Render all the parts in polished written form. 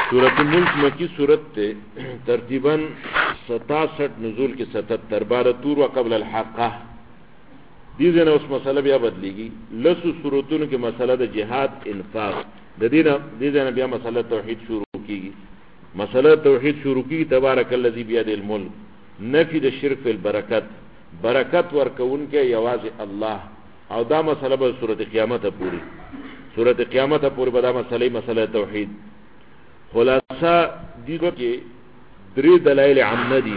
सूरत मुल्क मक्की सूरत थे तरतीबन 67 नजूल के 77 बार तूर व कबल अलहाका दीजे ने उस मसला बिया बदलेगी लसु सूरतों के मसला द जिहाद इन्फाक दीजे ने बिया मसला तौहीद शुरू की मसला तौहीद शुरू की तबारकल्लज़ी बियदिल मुल्क नफी द शिर्क फिल बरकत बरकत वर्कउन के यवाज अल्लाह और दा मसला ब सूरत क़यामत पूरी बदा मसला तौहीद खुलासा दीदो के दरी दलाइल आमदी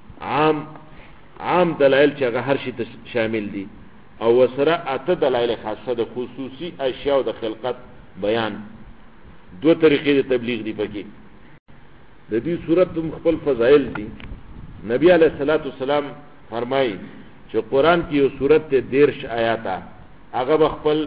आम दलाइल चगा हर शी शामिल दी और वसरा अत दलाइल खासा द खुसूसी अशिया द खिलकत बयान दो तरीके द तबलीग दी पकी दी सूरत तुम खपल फजाइल दी नबी अलैहिस्सलातु वस्सलाम फरमाई जो कुरान की सूरत ते देर्श आयाता आगा बखपल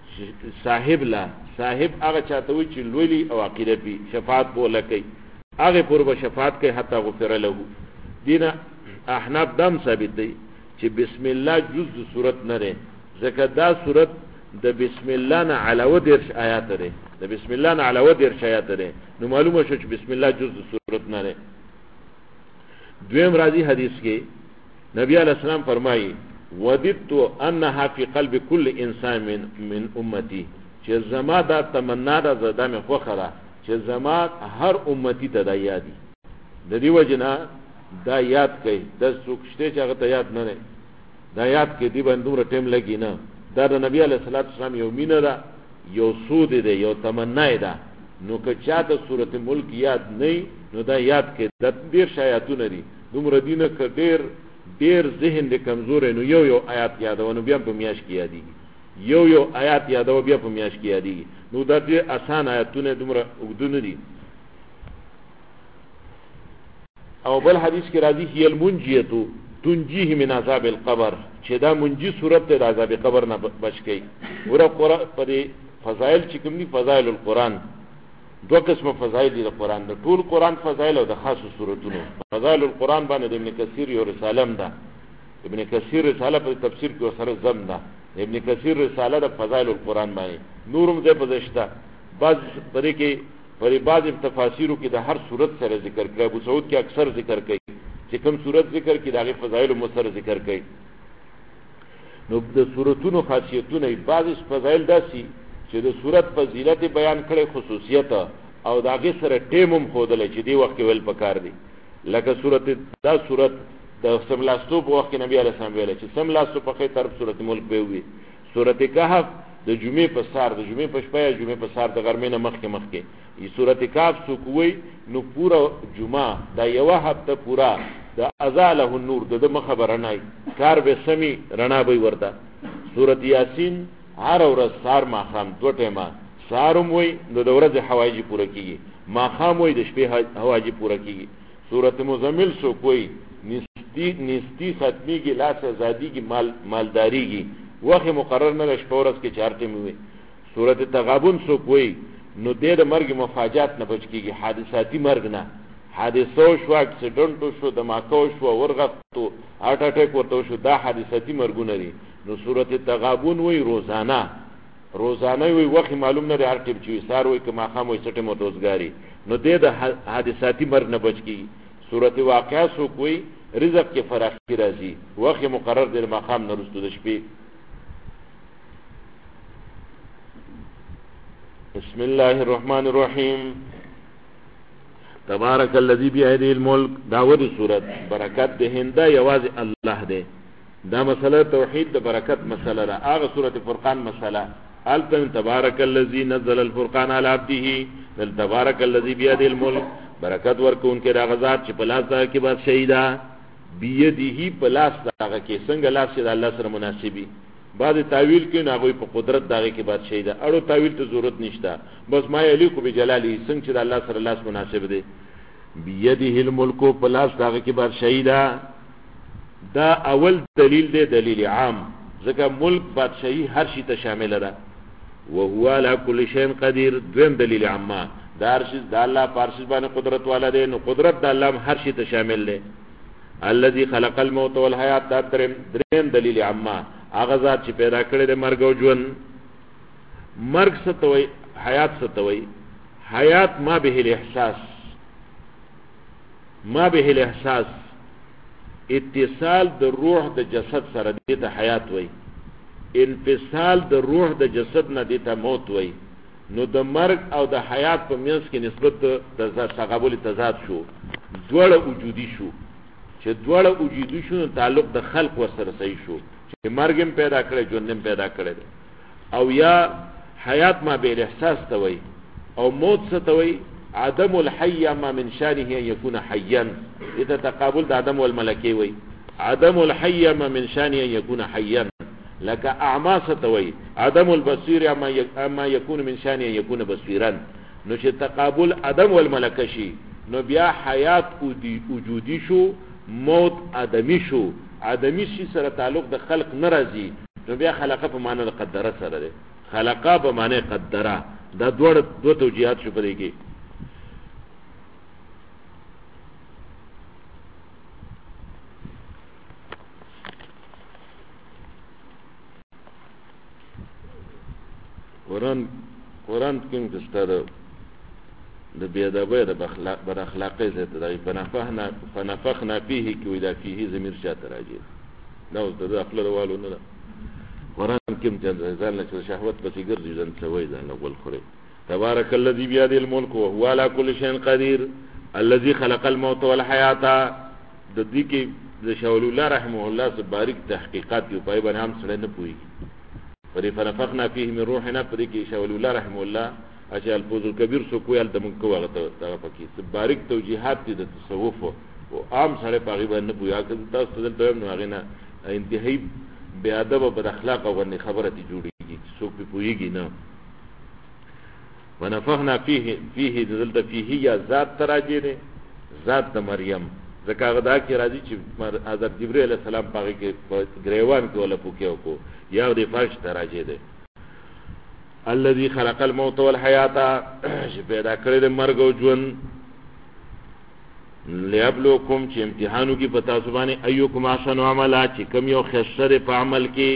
साहिब आगा चाहते हुए चिल्लोली और अकीदत भी शफात बोला कई आगे पूर्व शफात के हत्ता गुफिर लहू दीना अहनाफ दम साबित दी कि बिस्मिल्लाह जुज सूरत न रे ज़कदा सूरत द बिस्मिल्लाह न अलावा देर्श आयात रे द बिस्मिल्लाह न अलावा देर्श आयात रे नु मालूम हो कि बिस्मिल्लाह जुज सूरत न रे द्वेम राजी हदीस के नबी अलैहिस्सलाम फरमाई वदित्तु अन्नहा फी क़ल्बि कुल्ल इंसान मिन उम्मती че зама да तमन्ना दा ज़दा में ख़रा че зама हर उम्मती तदा यादी ददी वजना दा याद कई दस सुखते चाहता याद न रहे दा याद के दी बंदूर टेम लगी ना दा नबी अलैहिस्सलातु वस्सलाम यो मीना दा यो सूद दे यो तमन्ना दा नो कचा द सूरत मुल्क याद नहीं नो दा याद के देर शायतु नरी दुमर दीन क देर ज़हन दे कमजोर नो यो आयात याद व नो बिया पे मियाश किया दी यो आयात यादव बिया पे मियाश किया दी नो दा आसान आयातुने दुमरा उगदुन दी और बल हदीस के राजी हियल मुंजियतु तुंजीह मिन अज़ाबिल क़ब्र छेदा मुंजी सूरत ते अज़ाब क़ब्र ना बच गई और कुरान पर फजाइल चिकमनी फजाइलुल कुरान दो किस्म फजाइल दी कुरान द टूल कुरान फजाइल और द खास सूरतुनो फजाइलुल कुरान बाने इब्न कसीर और रिसालम दा इब्न कसीर रिसाला पर तफसीर को सर जम दा इब्न कसीर रिसाला द फजाइलुल कुरान बाने नूरुम जे पजश्ता बाज तरीके पर बाज तफासिर की हर सूरत से जिक्र कर अबू सऊद के अक्सर जिक्र कई चिकम सूरत जिक्र की दागे फजाइल मुसर जिक्र कई नो द सूरतुनो खासियतुनो बाज इस फजाइल दासी چې د صورت فضیلت بیان کړي خصوصیت او داغه سره ټیمم خودل چې دی وخت ویل پکار دی لکه صورت دا صورت د سملاستو په وخت نبی علیه السلام ویل چې سملاستو په خې طرف صورت ملک به وي صورت کهف د جمعې په سار د جمعې په شپه جمعې په سار د غرمې نه مخکې ای صورت کهف سو کوی نو پورا جمعه دا یو هفته پورا د ازاله النور د مخبر نه کار به سمی رڼا به ورته صورت یاسین هر ورځ سار ماخام دو ټیمه سارم وای نو د ورځې حوایج پوره کیږي ماخام وای د شپې حوایج پوره کیږي سورۃ مزمل سو کوئی نستی ختمی کی لاس آزادی کی مالداری کی وخت مقرر نه شپه ورځ کې چار ټیمه وي سورۃ تغابن سو کوئی نو د مرګ مفاجات نه بچ کیږي حادثاتی مرګ نه حادثو شو اکسیډنټ شو دماکو شو ورغتو هارت اٹیک ورته شو دا حادثاتی مرګونه دي نو سورۃ تغابن وی روزانه وی وخت معلوم نه هر ټیم چې سار وی کما خام وی سټه موتوزګاری نو د حادثاتی مرګ نه بچ کی سورۃ واقعہ سو کوئی رزق کې فراخی راځي وخت مقرر د مقام نه رسو د شپې بسم الله الرحمن الرحیم تبارک الذی بیده الملک داود سورت برکت ده هنده یواز الله ده دا مسئله توحید د برکت مسئله را آغا سورت فرقان مسئله التن تبارک الذی نزل الفرقان على عبده دل تبارک الذی بیده الملک برکت ورکون کے راغزات چی پلاس دا کی بات شہیدہ بیدهی پلاس دا کی سنگ لاس چی دا اللہ سر مناسبی بعد تاویل کی ناغوی پا قدرت داغی کی بات شہیدہ اڑو تاویل تو ضرورت نشتا بس ما علیکو بجلالی سنگ چی دا اللہ سر اللہ سر مناسب دے بیده الملکو پلاس داغی کی بات شہیدہ دا اول دلیل دے دلیل عام ذکر ملک بادشاہی ہر شی تا شامل را وهو على كل شيء قدیر دویم دلیل عامہ دا ہر شی دا اللہ پارشز بانے قدرت والا دے نو قدرت دا اللہ ہر شی تا شامل دے الذي خلق الموت والحیات دا درین دلیل عامہ آغازات چی پیدا کرے دے مرگ و جون مرگ ستوئی حیات ستوئی حیات ما به الاحساس، ما به الاحساس اتصال د روح د جسد سره دې ته حیات وای، انفصال د روح د جسد نه دې ته موت وای. نو د مرګ او د حیات په منځ کې نسبت د تقابل تضاد شو، دواړه وجودي شو. چې دواړه وجودي شو نو تعلق د خلق ورسره صحیح شو، چې مرګ هم پیدا کړی، ژوند هم پیدا کړی. او یا حیات ما به الاحساس ته وای، او موت څه ته وای؟ عدم الحي ما من شانه ان يكون حيا. اذا تقابل د عدم والملكي وای، عدم الحي ما من شانه ان يكون حيا. لك اعما ستوي عدم البصير اما يكون من شانه ان يكون بصيرا. نو چې تقابل عدم والملكه شي نو بیا حیات وجودي شو، موت ادمي شو. ادمي شي سره تعلق د خلق ناراضي، نو بیا خلقه په معنی د قدره سره ده، خلقه په معنی قدره. دا دوه توجیهات شو پرې کې. قرآن کې مستاده د بیادبی د بد اخلاقی زیاته دی. فنفخنا فيه کې وی دا فيه ضمیر شاته راځي، دا اوس د خپل والو نه ده. قرآن کې ځان له شهوت پسې ګرځي، ځان سوي ځان له ول خوري. تبارك الذي بيده الملك وهو على كل شيء قدير الذي خلق الموت والحیات. د دې کې د شاول الله رحمه الله سره باریک تحقیقات یو پای باندې هم سره نه پوي. فنفخنا فيه من روحنا پدې کې شاول الله رحمه الله اجل الفوز الكبير سو کویل د مونږ کوغه ته پکې باریک توجیهات دي د تصوف او عام سره پاغي باندې پویا کړه. تاسو ته نو هغه نه انتهایی بے ادب او بد اخلاق او باندې خبره تی جوړیږي، سو په پویږي نه. ونفخنا فيه دلت فيه یا ذات تراجه ده، ذات د مریم. ځکه دا کې راځي چې حضرت جبرئیل علیه السلام پاغي کې گریوان کې ولا پوکیو کو یا د فرش تراجه ده. الذي خلق الموت والحیات، چې پیدا کړی د مرګ او ژوند. لیبلوکم، چې امتحانو کې پتا سبحانه ایوکم احسن عملا، چې کم یو خسر په عمل کې.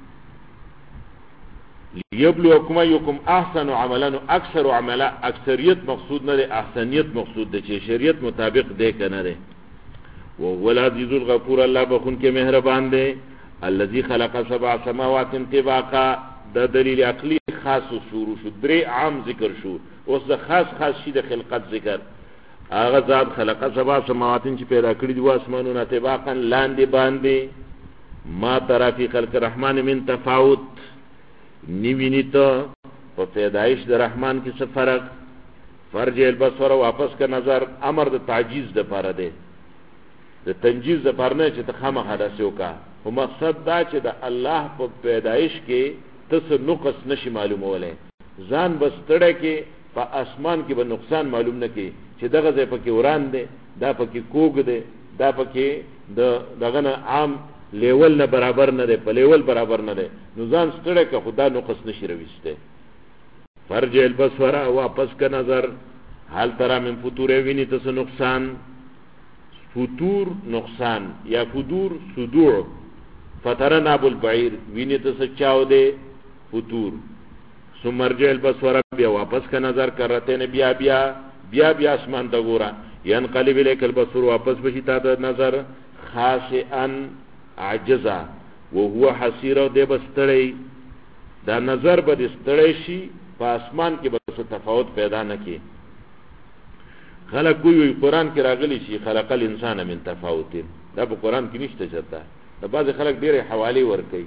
لیبلوکم ایوکم احسن عملا، اکثر عملا اکثریت مقصود نه ده، احسنیت مقصود ده، چې شریعت مطابق ده کنه ده. وهو العزیز الغفور، الله بخون کې مهربان ده. الذي خلق سبع سماوات طباقا، دا دلیل عقلی خاص شروع شو، درې عام ذکر شو، اوس د خاص شي د خلقت ذکر. هغه ذات خلق سبع سماوات چې پیدا کړی دی اسمانونه طباقا لاندې باندې. ما ترى في خلق الرحمن من تفاوت، نیوینی ته په پیدایش د رحمان کې څه فرق. فرجع البصر، واپس کا نظر، امر د تعجیز د پاره دی، د تنجیز د پاره نه چې ته خامخا داسې وکړه. خو مقصد دا چې د الله په پیدایش کې تاسو نقص نشي معلومولای. ځان بس تړه کې په اسمان کې به نقصان معلوم نه کی چې دغه ځای پکې وران دی، دا پکې کوګ دی، دا پکې دغه نه عام لیول نه برابر نه دی، په لیول برابر نه دی. نو ځان ستړه کې خدا نقص نشي رويسته. فرجع البصر، واپس کا نظر، حال ترى من فطور، ویني تاسو نقصان. فطور نقصان یا فدور صدوع. فترنا ابو البعير، ویني تاسو چاو دی فطور. ثم ارجع البصر، بیا واپس کا نظر کرتے نے بیا اسمان ته ګورا. ينقلب اليك البصر، واپس بشي تا ته نظر. خاشعا عجزا وهو حسير، دی بستړی. دا نظر به دستړی شي په اسمان کې، بس تفاوت پیدا نه کی. خلق کوئی قرآن کې راغلی شي خلق الانسان من تفاوت، دا په قرآن کې نشته. چرته دا بعض خلک ډېرې حواله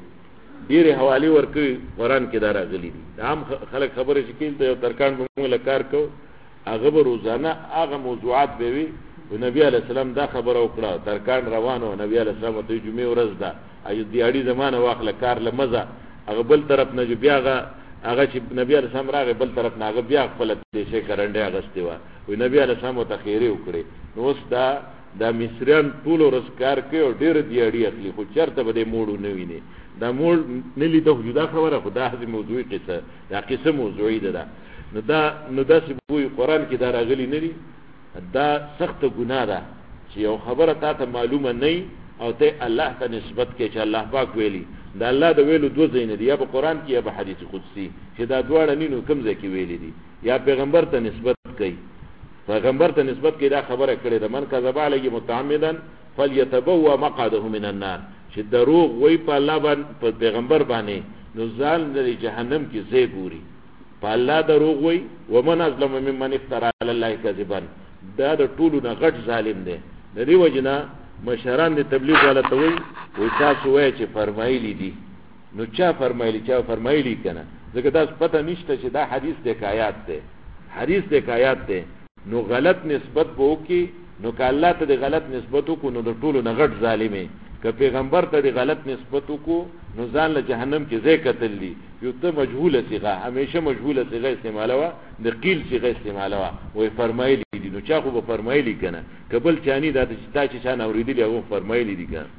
ورکوي قرآن کې دا راغلي دي. عام خلک خبره شکیل ته ترکان به موږ لکار کو، هغه به روزانه هغه موضوعات به وي. نبی علیہ السلام دا خبره وکړه، ترکان روانو، نبی علیہ السلام ته جمعه ورځ ده، ایو دیاړي زمانه واخله کار لمزه. هغه بل طرف نه بیا هغه چې نبی علیہ السلام راغی بل طرف نه هغه بیا خپل دې شي کرنده اغستې و. وی نبی علیہ السلام ته خیره وکړي. نو اوس دا مصریان ټول ورځ کار کوي او ډېر دیاړي اخلي، خو چرته به دې موړو نه ویني. دا موړ نه لیدو جدا خبره، خدا دې موضوعي قصه، دا قصه موضوعي ده. نو دا چې وی قرآن کې دا راغلي نه دي، دا سخت ګناه ده چې یو خبره تا ته معلومه نه او ته الله ته نسبت کې چې الله پاک ویلي. دا الله د ویلو دو ځای نه دي، یا په قرآن کې یا په حدیث قدسی، چې دا دواړه نینو کوم ځای کې ویلي دي، یا پیغمبر ته نسبت کوي، پیغمبر ته نسبت کوي دا خبره کړې ده من کذب علیه متعمدا فلیتبوأ مقعده من النار، چې دروغ وای په الله باندې په پیغمبر باندې نو ځان د جهنم کې ځای ګوري، په الله دروغ وای ومن ازلم ممن افترى علی الله کذبا، دا د ټولو نه غټ ظالم دی. د دې وجنه مشران د تبلیغ والا ته وای تاسو وای چې فرمایلی دي، نو چا فرمایلی کنه، ځکه تاسو پته نشته چې دا حدیث د آیات دی، حدیث د آیات دی، نو غلط نسبت به وکي، نو که الله ته د غلط نسبت وکړو نو د ټولو نه غټ ظالمې، که پیغمبر ته د غلط نسبت وکړو نو ځان له جهنم کې ځای کتل دي. یو ته مجهوله صيغه، همیشه مجهوله صيغه استعمالوه، د قیل صيغه استعمالوه، وای فرمایلی دي، نو چا خو به فرمایلی کنه، کبل چانی دا چې چا نه اوریدلی هغه فرمایلی دي کنه.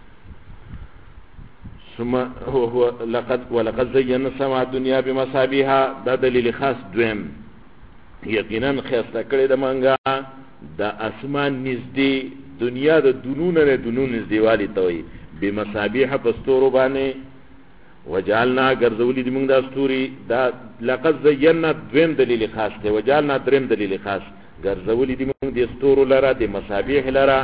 ثم هو ولقد زينا السماء الدنيا بمصابيح، دا دلیل خاص دویم، یقینا خیسته کړی د منګه د اسمان نږدې دنیا د دنونه نه دنون نږدېوالی ته وایي، بمصابیح په ستورو باندې، وجعلنا ګرځولي دي موږ دا ستوري، دا لقد زینا دویم دلیل خاص دی، وجعلنا دریم دلیل خاص، ګرځولي دي موږ د ستورو لره د مصابیح لره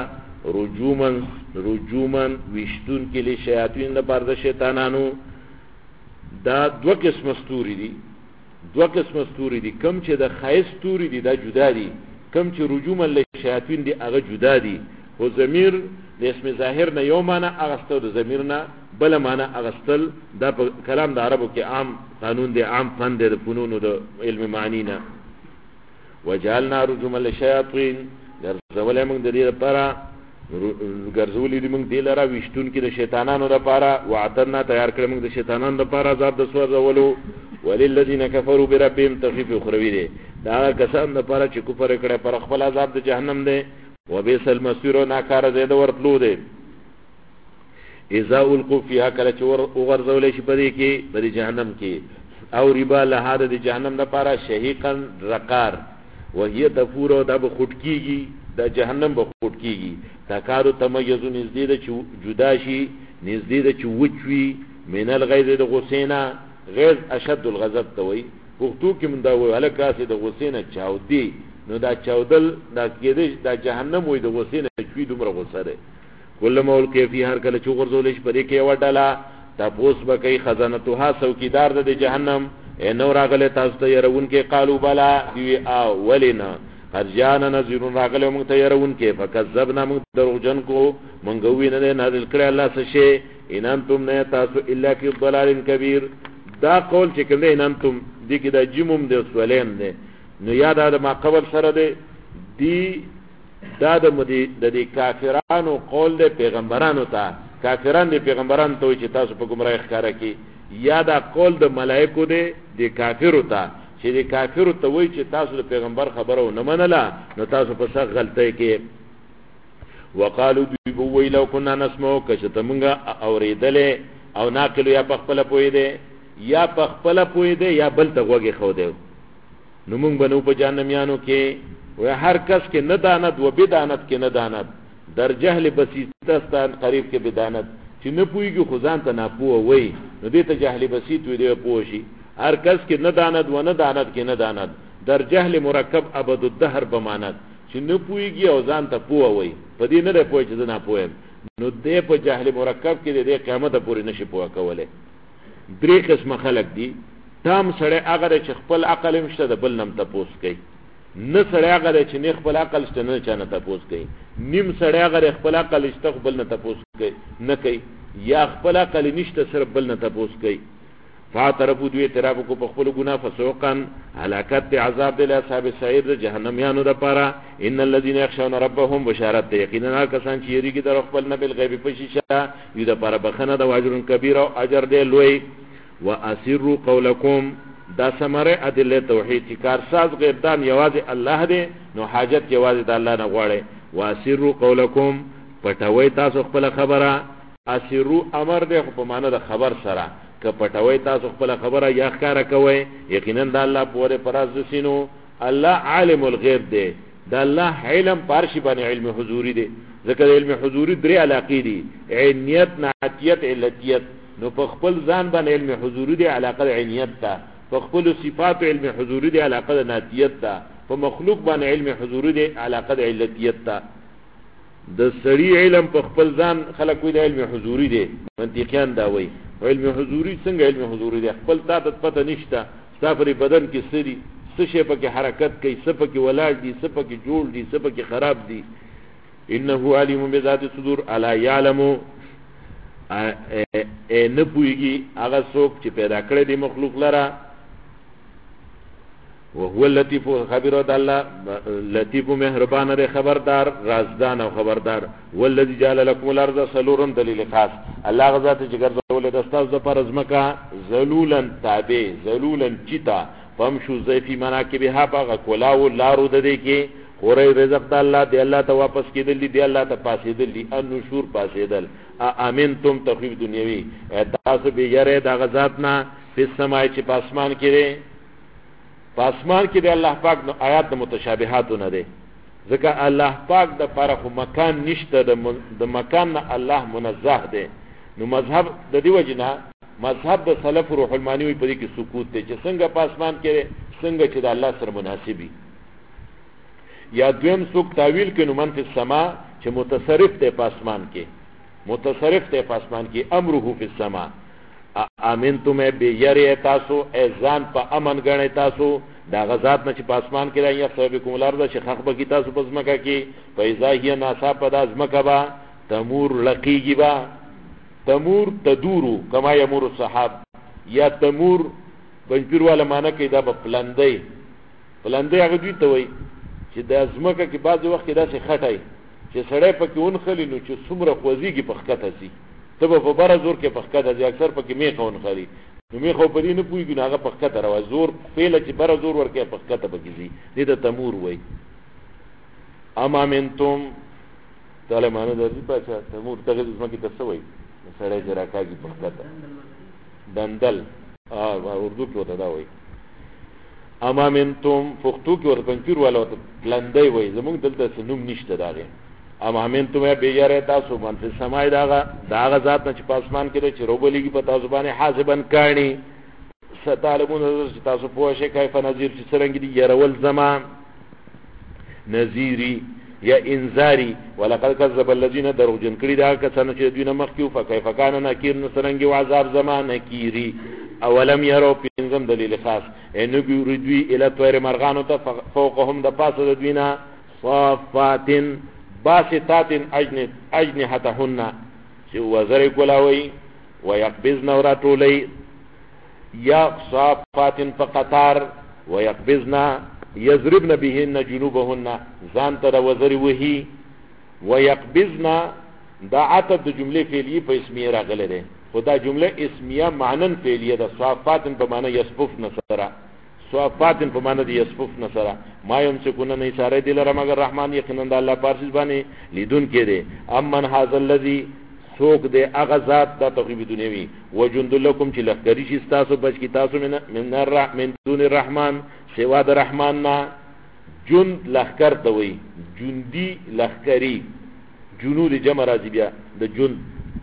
رجومن ویشتون کې له شیاطین د پاره د شیطانانو. دا دوه قسم ستوري دي، دوه قسم ستوري دي، کم چې د خایس ستوري دي دا جدا دي، کم چې رجومن له شیاطین دي هغه جدا دي. خو ضمیر د اسم ظاهر نه یو معنی اغستل، د ضمیر نه بل معنی اغستل، دا په کلام د عربو کې عام قانون دی، عام فن دی د فنونو د علم معنی نه. وجعلنا رجوما للشیاطین، ګرځولې موږ د دې لپاره، ګرځولې موږ دې لپاره وشتون کې د شیطانانو لپاره، وعدنا تیار کړم موږ د شیطانانو لپاره عذاب د سوځولو، وللذین کفروا بربهم تخفیف اخروی دی، دا کسان لپاره چې کفر کړي پر خپل عذاب د جهنم دی، وبئس المصير، ناکار زید ورتلو دی. اذا القوا فيها، کله چې وغورځول شي پدې کې په جهنم کې، او ربا لهاد د جهنم لپاره شهیقا رقار، وهي تفور، دا به خټکیږي، د جهنم به خټکیږي، تکارو تمیز نزدې د جدا شي، نزدې د چوچوي، من الغیظ د غسینا، غیظ اشد الغضب ته وایي، پښتو کې من دا وایي الکاسه د غسینا چاودي، نو دا چاودل دا کېده دا جهنم وای د غسینا چوي دومره غوسه ده. کله مول کې فی هر کله چې ورزول شي پرې کې وډاله، تاسو به کوي خزانتها څوکیدار د جهنم، نو راغله تاسو ته يرون کې قالو بلا دی اولنا قد جاءنا نذير، راغله موږ ته يرون کې فكذبنا، موږ دروغجن کو، موږ وینه نازل کړی الله څه شي، ان انتم نه تاسو الا فی ضلال کبیر. دا قول چې کوم ان انتم دې کې دا جمم د سوالین ده، نو یاد دا ما قبل سره دی دا د کافرانو قول د پیغمبرانو ته، کافران د پیغمبرانو ته چې تاسو په گمراهی ښکارا کی، یا دا قول د ملائکو دی د کافرو ته چې د کافرو ته وایي چې تاسو د پیغمبر خبره نه منله نو تاسو په څه غلطی کې. وقالو دوی بووی لو كنا نسمع، کشته مونږه اوریدلې او ناقلو، یا په خپل پوی دی، یا په خپل پوی دی، یا بل ته وګي خو دی، نو مونږ بنو په جهنميانو کې، و هر کس کې نه دانت و بدانت کې نه دانت، در جهل بسیطستان قریب کې بدانت، چې نه پویږي خو ځان ته نه پوه وای، نو دې ته جهل بسیط وي دی پوه شي. هر کس کې نه دانت و نه دانت کې نه دانت، در جهل مرکب ابد الدهر بمانت، چې نه پویږي او ځان ته پوه وای، په دې نه پوه چې نه پوهم، نو دې په جهل مرکب کې دې قیامت پورې نشي پوه کوله. درې قسم خلق دي، تام سره هغه چې خپل عقل مشته د بل نم تپوس کوي، نه سره هغه چې نه خپل عقل شته نه چانه تپوس کوي، نیم سره هغه خپل عقل شته بل نه تپوس کوي نه کوي، یا خپل عقل نشته سره بل نه تپوس کوي. فاعترفوا دوی اعتراف کو په خپل ګناه، فسوقا هلاکت عذاب د اصحاب السعیر د جهنميانو د پاره. ان الذين يخشون ربهم بشارت، یقینا کسان چې یریږي د خپل نه بل غیب په شیشه، یو د پاره بخنه د اجر کبیر او اجر دی لوی. واسروا قولکم، دا سمره ادله توحید چې کارساز غیردان یوازې الله دی، نو حاجت یوازې د الله نه غواړي. واسروا قولکم، پټوي تاسو خپل خبره، اسروا امر دی خو په معنی د خبر سره، که پټوي تاسو خپل خبره یا ښکارا کوي، یقینا د الله پورې پراز سينو، الله عالم الغیب دی، د الله علم پارشي باندې علم حضوري دی. ذکر علم حضوري درې علاقې دي، عینیت، نعتیت، علتیت. نو په خپل ځان باندې علم حضوری دی علاقه د عینیت ته، په خپل صفات علم حضوری دی علاقه د ناتیت ته، په مخلوق باندې علم حضوری دی علاقه د علتیت ته. د سړي علم په خپل ځان خلک وي د علم حضوری دی، منطقيان دا وایي علم حضوری څنګه علم حضوری دی؟ خپل تا ته پته نشته ستا پر بدن کې سری څه شی پکې حرکت کوي، څه پکې ولاړ دي، څه پکې جوړ دي، څه پکې خراب دي. انه علیم بذات الصدور الا يعلم نه پوهیږي هغه څوک چې پیدا کړی دی مخلوق لره. وهو اللطيف خبير د الله لطيف مهربان دی، خبردار رازدان او خبردار. والذي جعل لكم الارض سلورا دلیل خاص الله غزا ته چې ګرځول د استاذ د پر ازمکا ذلولا تابع ذلولا چتا فمشو زيفي مناکبها باغ کولاو لارو د دې کې خوري رزق د الله دی، الله ته واپس کېدل دی، الله ته پاسېدل دی، النشور پاسېدل. امنتم تخفیف دنیوي تاسو به یاره د غزات نه په سمای چې پاسمان کې پاسمان کې د الله پاک نو آیات متشابهات نه دي، ځکه الله پاک د فرق مکان نشته، د مکان نه الله منزه دی. نو مذهب د دې وجنه مذهب د سلف روح المانی په دې کې سکوت دی چې څنګه پاسمان کې څنګه چې د الله سره مناسبي. یا دویم څوک تعویل کې نو من فی السما چې متصرف دی پاسمان کې، متصرف دی پاسمان کې، امره فی السما. امنتم بیری تاسو ازان په امن غنی تاسو دا غزاد نه چې پاسمان کې راځي سبب کوم لار ده چې حق به کی تاسو پس مکه کې فیضا هی ناسا په داس مکه با تمور لقیږي با تمور تدورو کما یمور الصحاب یا تمور بنجپیر والا معنی کې دا په پلندې هغه دوی ته وای چې د ازمکه کې بعض وخت دا څه خټای چې سړی پکې اون خلی نو چې څومره خوځيږي په خکته سي ته په بره زور کې په خکته دي اکثر پکې میخه اون خلی نو میخه په دې نه پويږي نه هغه په خکته راو زور پیله چې بره زور ورکه په خکته پکې دي دې د تمور وای. اما منتم تعالی معنی درځي په تمور ته ځمکه ته سوي سړی چې راکاږي په خکته دندل اردو کې وته دا وای. اما منتم فختو کې ورته پنځیر والا ته لندای وای زمونږ دلته سنوم نشته داغه. اما منتم به یاره تاسو باندې سمای داغه ذات نه چې پاسمان کې چې روبلېږي په تاسو باندې حاسبن کانی ستالمون چې تاسو پوه شئ کیف نذیر چې څنګه دي يرول زمان نذیری یا انذاری. ولقد كذب الذين دروجن کړي دا کسان چې دوی نه مخکیو فكيف كان نکیر نصرنګي عذاب زمان نکیری. اولم يروا پنځم دلیل خاص انه بيردوي الى طير مرغانو ته فوقهم د پاسه د دوینا صافات باسطات اجنحتهن چې وزر کولاوي ويقبضن وراتولي یا صافات فقطار ويقبضن يضربن بهن جنوبهن ځان ته وزر وهي ويقبضن دا عتب د جمله فعلیه په اسمیه راغله ده خدا جمله اسمیه معنن فعلیه ده. صافات په معنی یصفف نصرا صافات په معنی د یصفف نصرا ما يمسكون نه اشاره دي لره مگر رحمان یقینا د الله پارسیز باندې لیدون کې ده. امن هاذا الذي سوق ده اغذات د تقریب دنیوي وجند لكم چې لخري شي تاسو بچ کی تاسو من دون الرحمن سوا د رحمان نه جند لخر ته وي جندي لخري جنود جمع راځي بیا د جند.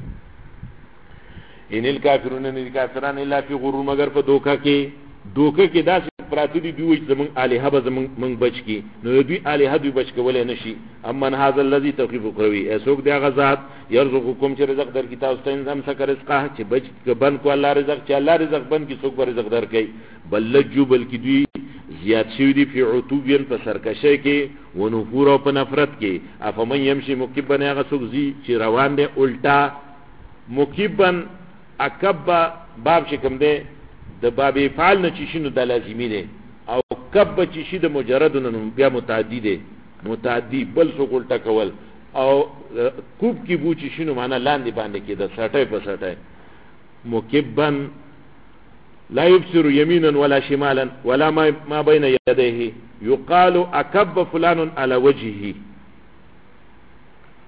ان الکافرون ان الکافرون الا فی غرور مگر په دوکه کې داسې پراتی دی دوی زمون الها به زمون بچ کی نو دوی الها دوی بچ کولای نشي. امن هاذا الذي تخيف قروي اسوک دی غزاد يرزقكم چې رزق در کی تاسو ته انظام سکه رزقه چې بچ بن کو الله رزق چې الله رزق بن کی څوک رزق در کوي بل لجو بلکی دوی زیات شوی دی فی عتوبین په سرکشه کې ونفور او په نفرت کې. افمن يمشي مکبن هغه څوک زی چې روان دی الټا مکبن اکبا باب شکم دی د باب فعل نه چې شنو د لازمی دی او کب چې شي د مجرد نه بیا متعدی دی متعدی بل څوک الټا کول او کوب کی بو چې شنو معنا لاندې باندې کې د سټای په سټای. مکبن لا يبصر يمينا ولا شمالا ولا ما بين يديه يقال اكب فلان على وجهه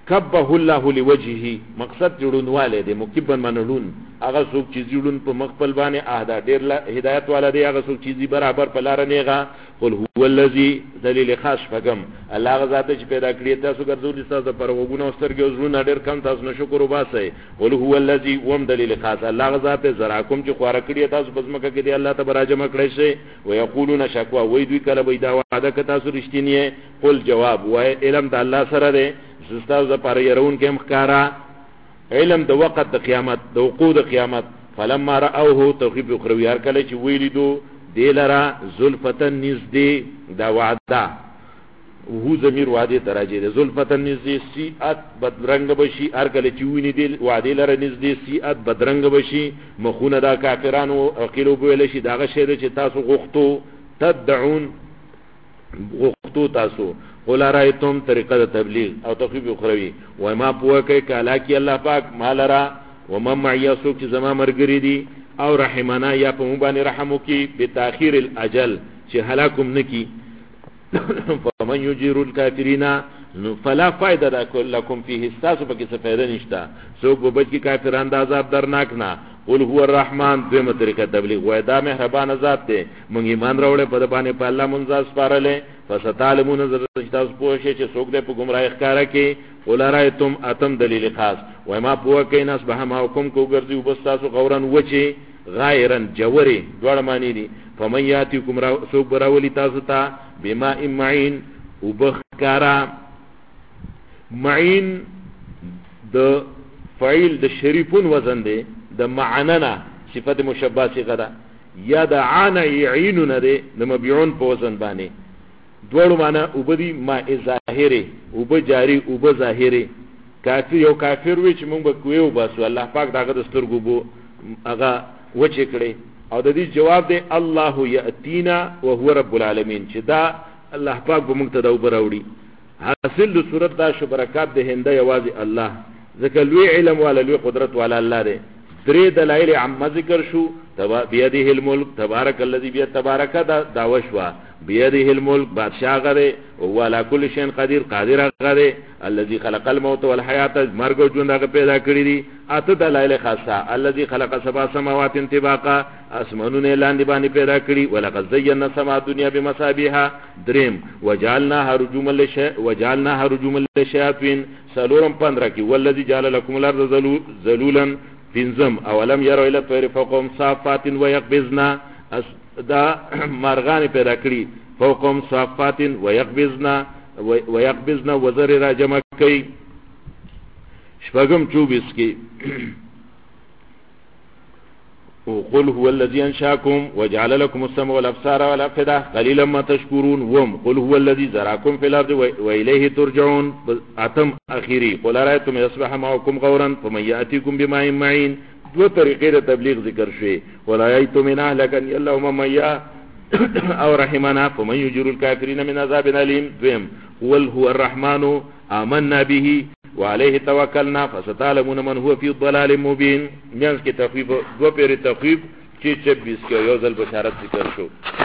کبه الله لوجهه مقصد جوړونواله دی مکبن منلون هغه څوک چې جوړون په مخبل باندې اهدا ډیر هدایت والا دی هغه څوک چې برابر په لار نیغه قل هو الذي دلیل خاص فقم الله غزاته چې پیدا کړی تاسو ګرځولې تاسو پر وګونو سترګې زړونه ډیر کم تاسو نشکر وباسئ قل هو الذي وم دلیل خاص الله غزاته زراکم چې خواره کړی تاسو بزمکه کې دی الله تبارک جمع کړی شي ويقولون شکوا وای دوی کله وای دا وعده ک تاسو رښتینی قل جواب وای علم د الله سره دی زستاو د پاره يرون کې مخکارا علم د وخت د قیامت د وقوع د قیامت فلما راوه توخيب اخروی هر کله چې ویلیدو دلرا زلفتن نزدې دا وعده وو ضمیر وعده تراجه ده زلفتن نزدې سیئات بدرنګ بشي هر کله چې ویني دل وعده لره نزدې سیئات بدرنګ بشي مخونه دا کافرانو عقیلو بویل شي داغه شه چې تاسو غوښتو تدعون غوښتو تاسو قل رایتم طریقه تبلیغ او توخیب اخروی و ما پوکه کالا کی الله پاک مالرا و من معیا سوک چې زما مرګری دي او رحمنا یا په مون باندې رحم وکي به تاخير الاجل چې هلاکم نکی فمن يجير الكافرين فلا فائده لكم فيه استاسو پکې څه فائدہ نشته سوک به بچ کی کافرانو د عذاب درناک نه قل هو الرحمن دمه طریقه تبلیغ وای دا مهربان ذات دی مونږ ایمان راوړې په باندې په الله مونږ ځاس پارلې فستعلمون تاسو پوه شئ چې څوک دې په گمراهی ښکارا کې ولرایتم اتم دلیل خاص وای ما پوه کې ناس به ما حکم کو ګرځي وبس تاسو غورن وچی غایرن جوری دوړ معنی دي فمن یاتیکم څوک براولی تاسو ته بما معین وبخکارا معین د فعیل د شریفون وزن دی د معننا صفت مشبہ صيغه ده یا د عان يعين نه ده د مبيعون په وزن باندې دوړو معنا وبدي ما ظاهره وب جاری وب ظاهره کافر یو کافر وی چې موږ به کویو باسو الله پاک داغه دستورګو بو هغه وچه کړي او د دې جواب دی الله یاتینا وهو رب العالمین چې دا الله پاک به موږ ته دا وبراوړي حاصل د صورت دا شو برکات د هنده یوازي الله ذکر لوی علم ولا لوی قدرت ولا الله دی درې دلایل عام ذکر شو بيده الملك تبارك الذي بيد تبارك داوشوا بيده الملك بادشاہ غره او على كل شيء قدير قادر غره الذي خلق الموت والحیات مرګ او ژوند هغه پیدا کړی دي اته دلایل خاصه الذي خلق سبع سماوات طباقا اسمانونه لاندې باندې پیدا کړی ولقد زينا السماء الدنيا بمصابيح دریم وجعلناها رجوما للشياطين سلورم 15 کی والذي جعل لكم الارض ذلولا پنزم اولم يروا الى الطير فوقهم صافات ويقبضن دا مرغان پیدا کړی فوقهم صافات ويقبضن وزر را جمع کوي شپږم 24 کې وقل هو الذي انشاكم وجعل لكم السمع والابصار والافئده قليلا ما تشكرون قل هو الذي زرعكم في الارض واليه ترجعون اتم اخيري قل رايتم يصبح معكم غورا فمن ياتيكم بماء معين دو طریقې د تبلیغ ذکر شوي ولا يأتوا من اهلك الا من يا او رحمنا فمن يجر الكافرين من عذاب اليم ذم هو الرحمن آمنا به وعليه توکلنا فستعلمون من هو في ضلال مبين میانس کې تخویب دو پیر تخویب چې 26 کې یو ځل بشارت ذکر شو